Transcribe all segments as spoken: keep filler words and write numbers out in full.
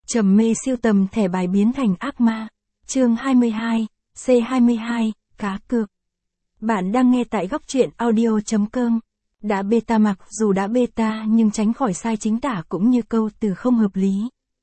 Trầm mê siêu tầm thẻ bài biến thành ác ma. Chương hai mươi hai, C hai mươi hai, cá cược. Bạn đang nghe tại góc truyện audio.com. Đã beta mặc dù đã beta nhưng tránh khỏi sai chính tả cũng như câu từ không hợp lý.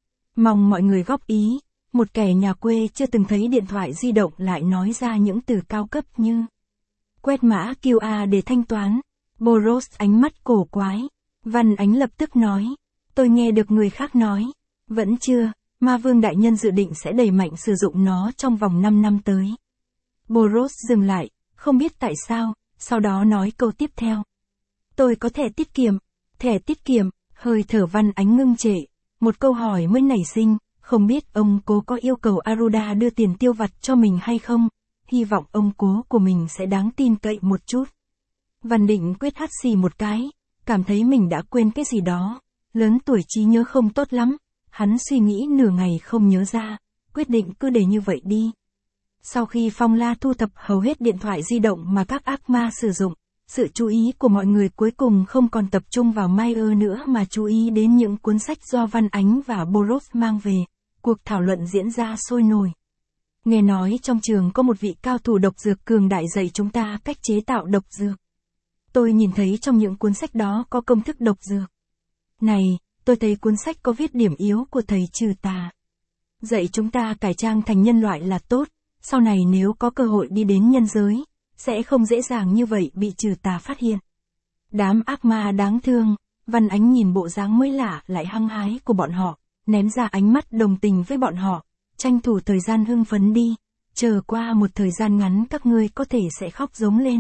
Mong mọi người góp ý, một kẻ nhà quê chưa từng thấy điện thoại di động lại nói ra những từ cao cấp như quét mã quy rờ để thanh toán. Boros ánh mắt cổ quái. Văn Ánh lập tức nói, tôi nghe được người khác nói. Vẫn chưa, Ma Vương đại nhân dự định sẽ đẩy mạnh sử dụng nó trong vòng năm năm tới. Boros dừng lại, không biết tại sao, sau đó nói câu tiếp theo. Tôi có thẻ tiết kiệm. Thẻ tiết kiệm, hơi thở Văn Ánh ngưng trệ. Một câu hỏi mới nảy sinh, không biết ông cố có yêu cầu Aruda đưa tiền tiêu vặt cho mình hay không? Hy vọng ông cố của mình sẽ đáng tin cậy một chút. Văn Định quyết hắt xì một cái, cảm thấy mình đã quên cái gì đó. Lớn tuổi trí nhớ không tốt lắm. Hắn suy nghĩ nửa ngày không nhớ ra, quyết định cứ để như vậy đi. Sau khi Phong La thu thập hầu hết điện thoại di động mà các ác ma sử dụng, sự chú ý của mọi người cuối cùng không còn tập trung vào Meyer nữa mà chú ý đến những cuốn sách do Văn Ánh và Boros mang về. Cuộc thảo luận diễn ra sôi nổi. Nghe nói trong trường có một vị cao thủ độc dược cường đại dạy chúng ta cách chế tạo độc dược. Tôi nhìn thấy trong những cuốn sách đó có công thức độc dược. Này, tôi thấy cuốn sách có viết điểm yếu của thầy trừ tà. Dạy chúng ta cải trang thành nhân loại là tốt, sau này nếu có cơ hội đi đến nhân giới, sẽ không dễ dàng như vậy bị trừ tà phát hiện. Đám ác ma đáng thương, Văn Ánh nhìn bộ dáng mới lạ lại hăng hái của bọn họ, ném ra ánh mắt đồng tình với bọn họ, tranh thủ thời gian hưng phấn đi, chờ qua một thời gian ngắn các ngươi có thể sẽ khóc giống lên.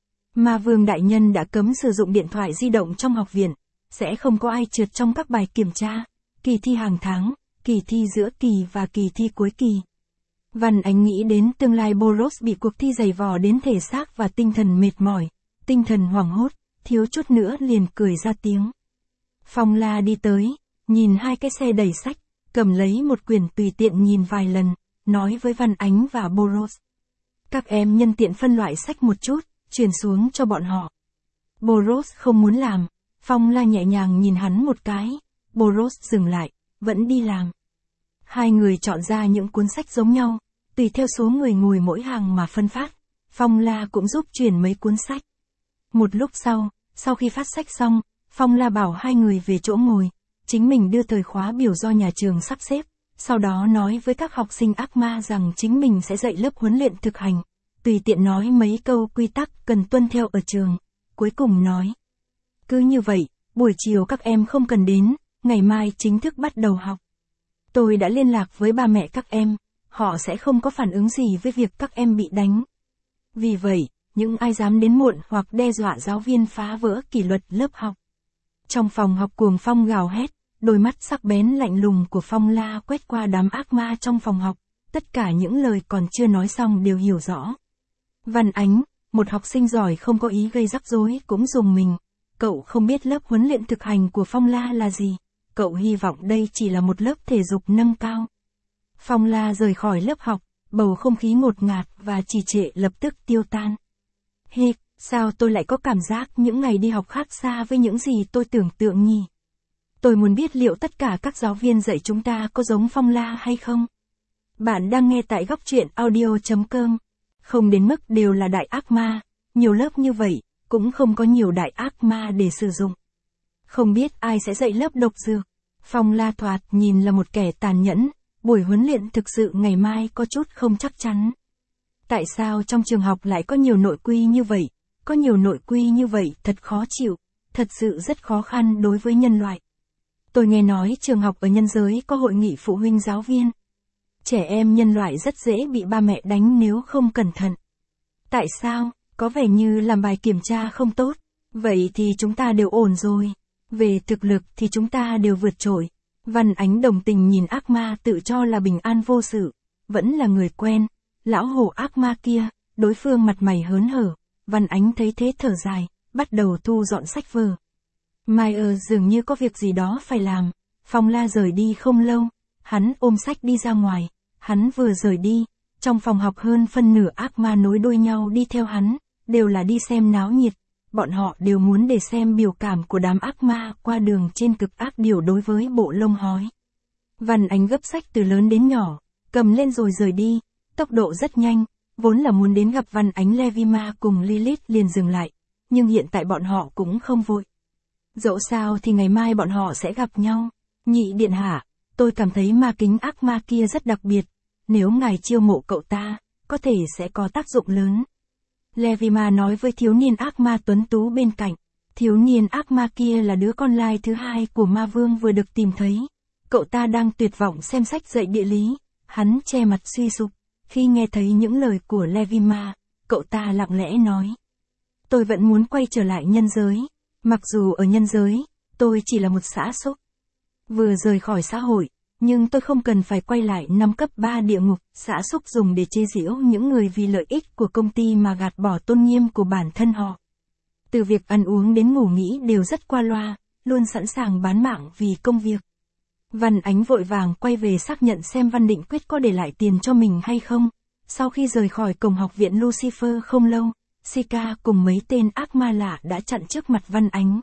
Ma Vương đại nhân đã cấm sử dụng điện thoại di động trong học viện. Sẽ không có ai trượt trong các bài kiểm tra, kỳ thi hàng tháng, kỳ thi giữa kỳ và kỳ thi cuối kỳ. Văn Ánh nghĩ đến tương lai Boros bị cuộc thi giày vò đến thể xác và tinh thần mệt mỏi, tinh thần hoảng hốt, thiếu chút nữa liền cười ra tiếng. Phong La đi tới, nhìn hai cái xe đầy sách, cầm lấy một quyển tùy tiện nhìn vài lần, nói với Văn Ánh và Boros. Các em nhân tiện phân loại sách một chút, truyền xuống cho bọn họ. Boros không muốn làm. Phong La nhẹ nhàng nhìn hắn một cái, Boros dừng lại, vẫn đi làm. Hai người chọn ra những cuốn sách giống nhau, tùy theo số người ngồi mỗi hàng mà phân phát. Phong La cũng giúp chuyển mấy cuốn sách. Một lúc sau, sau khi phát sách xong, Phong La bảo hai người về chỗ ngồi, chính mình đưa thời khóa biểu do nhà trường sắp xếp, sau đó nói với các học sinh ác ma rằng chính mình sẽ dạy lớp huấn luyện thực hành, tùy tiện nói mấy câu quy tắc cần tuân theo ở trường, cuối cùng nói. Cứ như vậy, buổi chiều các em không cần đến, ngày mai chính thức bắt đầu học. Tôi đã liên lạc với ba mẹ các em, họ sẽ không có phản ứng gì với việc các em bị đánh. Vì vậy, những ai dám đến muộn hoặc đe dọa giáo viên phá vỡ kỷ luật lớp học. Trong phòng học cuồng phong gào hét, đôi mắt sắc bén lạnh lùng của Phong La quét qua đám ác ma trong phòng học, tất cả những lời còn chưa nói xong đều hiểu rõ. Văn Ánh, một học sinh giỏi không có ý gây rắc rối cũng dùng mình. Cậu không biết lớp huấn luyện thực hành của Phong La là gì, cậu hy vọng đây chỉ là một lớp thể dục nâng cao. Phong La rời khỏi lớp học, bầu không khí ngột ngạt và trì trệ lập tức tiêu tan. Hi, sao tôi lại có cảm giác những ngày đi học khác xa với những gì tôi tưởng tượng nhỉ? Tôi muốn biết liệu tất cả các giáo viên dạy chúng ta có giống Phong La hay không? Bạn đang nghe tại góc truyện audio.com. Không đến mức đều là đại ác ma, nhiều lớp như vậy. Cũng không có nhiều đại ác ma để sử dụng. Không biết ai sẽ dạy lớp độc dược. Phong La thoạt nhìn là một kẻ tàn nhẫn, buổi huấn luyện thực sự ngày mai có chút không chắc chắn. Tại sao trong trường học lại có nhiều nội quy như vậy? Có nhiều nội quy như vậy thật khó chịu, thật sự rất khó khăn đối với nhân loại. Tôi nghe nói trường học ở nhân giới có hội nghị phụ huynh giáo viên. Trẻ em nhân loại rất dễ bị ba mẹ đánh nếu không cẩn thận. Tại sao? Có vẻ như làm bài kiểm tra không tốt, vậy thì chúng ta đều ổn rồi. Về thực lực thì chúng ta đều vượt trội. Văn Ánh đồng tình nhìn ác ma tự cho là bình an vô sự, vẫn là người quen, lão hổ ác ma kia, đối phương mặt mày hớn hở. Văn Ánh thấy thế thở dài, bắt đầu thu dọn sách vở. Meyer dường như có việc gì đó phải làm. Phong La rời đi không lâu, hắn ôm sách đi ra ngoài, hắn vừa rời đi, trong phòng học hơn phân nửa ác ma nối đuôi nhau đi theo hắn. Đều là đi xem náo nhiệt, bọn họ đều muốn để xem biểu cảm của đám ác ma qua đường trên cực ác điều đối với bộ lông hói. Văn Ánh gấp sách từ lớn đến nhỏ, cầm lên rồi rời đi, tốc độ rất nhanh, vốn là muốn đến gặp Văn Ánh Levima cùng Lilith liền dừng lại, nhưng hiện tại bọn họ cũng không vội. Dẫu sao thì ngày mai bọn họ sẽ gặp nhau. Nhị điện hạ, tôi cảm thấy ma kính ác ma kia rất đặc biệt, nếu ngài chiêu mộ cậu ta, có thể sẽ có tác dụng lớn. Levima nói với thiếu niên ác ma tuấn tú bên cạnh. Thiếu niên ác ma kia là đứa con lai thứ hai của ma vương vừa được tìm thấy. Cậu ta đang tuyệt vọng xem sách dạy địa lý, hắn che mặt suy sụp. Khi nghe thấy những lời của Levima, cậu ta lặng lẽ nói. Tôi vẫn muốn quay trở lại nhân giới, mặc dù ở nhân giới, tôi chỉ là một xã súc. Vừa rời khỏi xã hội, nhưng tôi không cần phải quay lại năm cấp ba địa ngục, xã súc dùng để chế giễu những người vì lợi ích của công ty mà gạt bỏ tôn nghiêm của bản thân họ. Từ việc ăn uống đến ngủ nghỉ đều rất qua loa, luôn sẵn sàng bán mạng vì công việc. Văn Ánh vội vàng quay về xác nhận xem Văn Định Quyết có để lại tiền cho mình hay không. Sau khi rời khỏi cổng học viện Lucifer không lâu, Sika cùng mấy tên ác ma lạ đã chặn trước mặt Văn Ánh.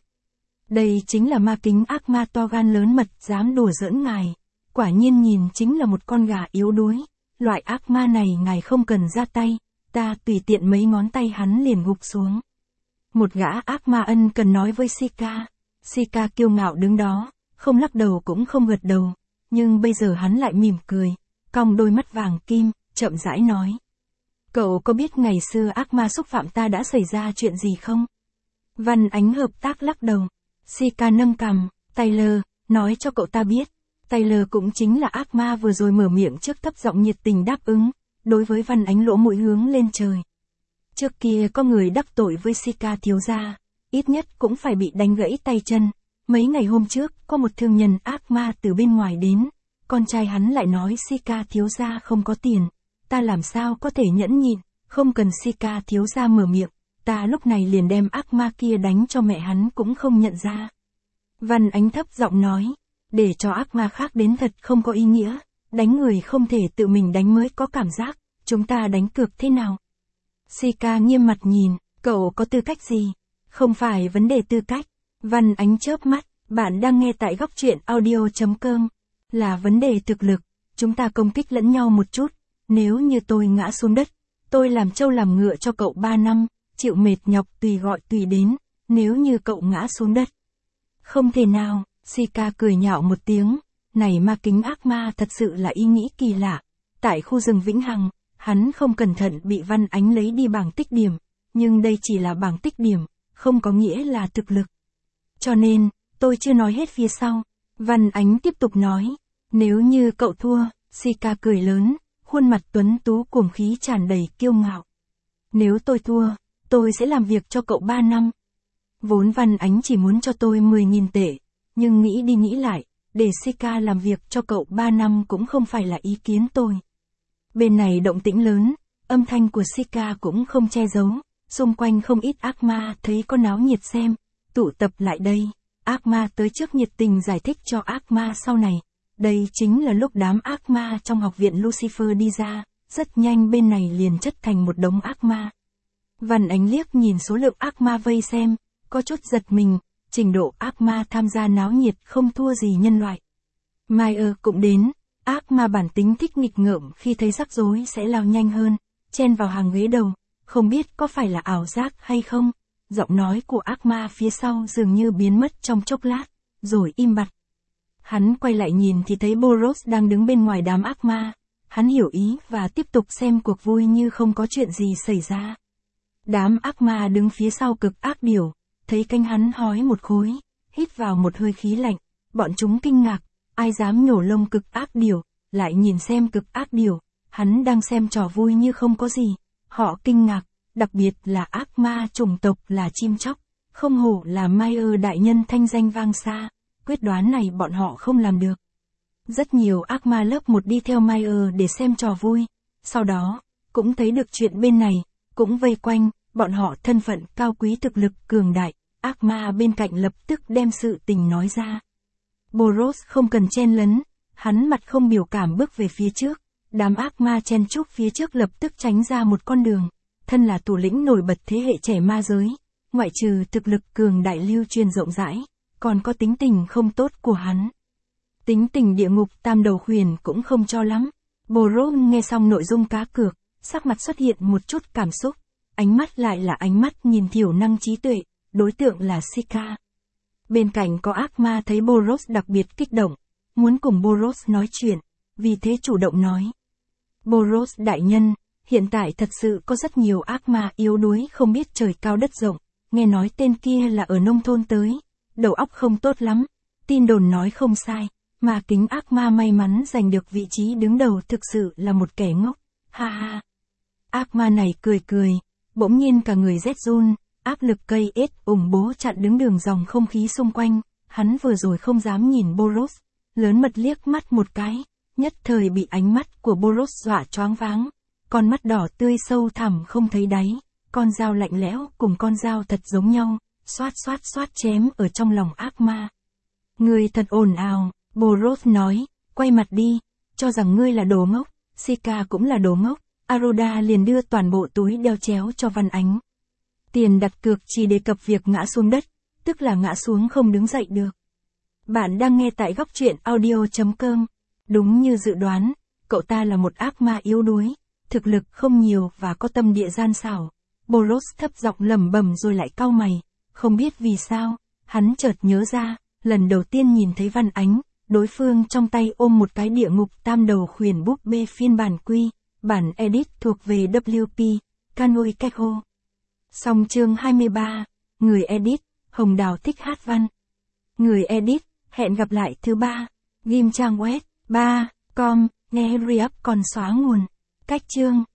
Đây chính là ma kính ác ma to gan lớn mật dám đùa giỡn ngài. Quả nhiên nhìn chính là một con gà yếu đuối. Loại ác ma này ngài không cần ra tay, ta tùy tiện mấy ngón tay hắn liền gục xuống. Một gã ác ma ân cần nói với Sika. Sika kiêu ngạo đứng đó, không lắc đầu cũng không gật đầu, nhưng bây giờ hắn lại mỉm cười, cong đôi mắt vàng kim, chậm rãi nói. Cậu có biết ngày xưa ác ma xúc phạm ta đã xảy ra chuyện gì không? Văn Ánh hợp tác lắc đầu. Sika nâng cằm, Taylor, nói cho cậu ta biết. Taylor cũng chính là ác ma vừa rồi mở miệng trước thấp giọng nhiệt tình đáp ứng, đối với Văn Ánh lỗ mũi hướng lên trời. Trước kia có người đắc tội với Sika thiếu gia, ít nhất cũng phải bị đánh gãy tay chân. Mấy ngày hôm trước, có một thương nhân ác ma từ bên ngoài đến, con trai hắn lại nói Sika thiếu gia không có tiền, ta làm sao có thể nhẫn nhịn, không cần Sika thiếu gia mở miệng, ta lúc này liền đem ác ma kia đánh cho mẹ hắn cũng không nhận ra. Văn Ánh thấp giọng nói, để cho ác ma khác đến thật không có ý nghĩa, đánh người không thể tự mình đánh mới có cảm giác, chúng ta đánh cược thế nào? Sika nghiêm mặt nhìn, cậu có tư cách gì? Không phải vấn đề tư cách. Văn Ánh chớp mắt, bạn đang nghe tại góc truyện audio chấm com. Là vấn đề thực lực, chúng ta công kích lẫn nhau một chút, nếu như tôi ngã xuống đất, tôi làm trâu làm ngựa cho cậu ba năm, chịu mệt nhọc tùy gọi tùy đến, nếu như cậu ngã xuống đất. Không thể nào, Sika cười nhạo một tiếng, này ma kính ác ma thật sự là ý nghĩ kỳ lạ. Tại khu rừng Vĩnh Hằng, hắn không cẩn thận bị Văn Ánh lấy đi bảng tích điểm, nhưng đây chỉ là bảng tích điểm, không có nghĩa là thực lực. Cho nên, tôi chưa nói hết phía sau. Văn Ánh tiếp tục nói, nếu như cậu thua, Sika cười lớn, khuôn mặt tuấn tú cuồng khí tràn đầy kiêu ngạo. Nếu tôi thua, tôi sẽ làm việc cho cậu ba năm. Vốn Văn Ánh chỉ muốn cho tôi mười nghìn tệ, nhưng nghĩ đi nghĩ lại, để Sika làm việc cho cậu ba năm cũng không phải là ý kiến tôi. Bên này động tĩnh lớn, âm thanh của Sika cũng không che giấu, xung quanh không ít ác ma thấy có náo nhiệt xem, tụ tập lại đây, ác ma tới trước nhiệt tình giải thích cho ác ma sau này. Đây chính là lúc đám ác ma trong học viện Lucifer đi ra, rất nhanh bên này liền chất thành một đống ác ma. Văn Ánh liếc nhìn số lượng ác ma vây xem, có chút giật mình, trình độ ác ma tham gia náo nhiệt không thua gì nhân loại. Meyer cũng đến, ác ma bản tính thích nghịch ngợm khi thấy rắc rối sẽ lao nhanh hơn, chen vào hàng ghế đầu, không biết có phải là ảo giác hay không. Giọng nói của ác ma phía sau dường như biến mất trong chốc lát, rồi im bặt. Hắn quay lại nhìn thì thấy Boros đang đứng bên ngoài đám ác ma. Hắn hiểu ý và tiếp tục xem cuộc vui như không có chuyện gì xảy ra. Đám ác ma đứng phía sau cực ác điểu, thấy cánh hắn hói một khối, hít vào một hơi khí lạnh. Bọn chúng kinh ngạc, ai dám nhổ lông cực ác điểu, lại nhìn xem cực ác điểu. Hắn đang xem trò vui như không có gì. Họ kinh ngạc, đặc biệt là ác ma chủng tộc là chim chóc. Không hổ là Meyer đại nhân thanh danh vang xa. Quyết đoán này bọn họ không làm được. Rất nhiều ác ma lớp một đi theo Meyer để xem trò vui. Sau đó, cũng thấy được chuyện bên này, cũng vây quanh, bọn họ thân phận cao quý thực lực cường đại. Ác ma bên cạnh lập tức đem sự tình nói ra. Boros không cần chen lấn, hắn mặt không biểu cảm bước về phía trước. Đám ác ma chen chúc phía trước lập tức tránh ra một con đường. Thân là thủ lĩnh nổi bật thế hệ trẻ ma giới, ngoại trừ thực lực cường đại lưu truyền rộng rãi, còn có tính tình không tốt của hắn. Tính tình địa ngục tam đầu khuyển cũng không cho lắm. Boros nghe xong nội dung cá cược, sắc mặt xuất hiện một chút cảm xúc, ánh mắt lại là ánh mắt nhìn thiểu năng trí tuệ, đối tượng là Sika. Bên cạnh có ác ma thấy Boros đặc biệt kích động, muốn cùng Boros nói chuyện, vì thế chủ động nói. Boros đại nhân, hiện tại thật sự có rất nhiều ác ma yếu đuối không biết trời cao đất rộng, nghe nói tên kia là ở nông thôn tới, đầu óc không tốt lắm, tin đồn nói không sai, mà kính ác ma may mắn giành được vị trí đứng đầu thực sự là một kẻ ngốc, ha ha. Ác ma này cười cười, bỗng nhiên cả người rét run, áp lực cây ết ủng bố chặn đứng đường dòng không khí xung quanh, hắn vừa rồi không dám nhìn Boros, lớn mật liếc mắt một cái, nhất thời bị ánh mắt của Boros dọa choáng váng, con mắt đỏ tươi sâu thẳm không thấy đáy, con dao lạnh lẽo cùng con dao thật giống nhau, xoát xoát xoát chém ở trong lòng ác ma. Ngươi thật ồn ào, Boros nói, quay mặt đi, cho rằng ngươi là đồ ngốc, Sika cũng là đồ ngốc, Aroda liền đưa toàn bộ túi đeo chéo cho Văn Ánh. Tiền đặt cược chỉ đề cập việc ngã xuống đất, tức là ngã xuống không đứng dậy được. Bạn đang nghe tại góc truyện audio chấm com. Đúng như dự đoán, cậu ta là một ác ma yếu đuối, thực lực không nhiều và có tâm địa gian xảo. Boros thấp giọng lẩm bẩm rồi lại cau mày, không biết vì sao, hắn chợt nhớ ra, lần đầu tiên nhìn thấy Văn Ánh, đối phương trong tay ôm một cái địa ngục tam đầu khuyển búp bê phiên bản quy, bản edit thuộc về vê kép, Kanoi Kekho. Xong chương hai mươi ba, người edit, Hồng Đào thích hát văn. Người edit, hẹn gặp lại thứ ba, ghim trang web, ba, com, nghe re-up còn xóa nguồn. Cách chương.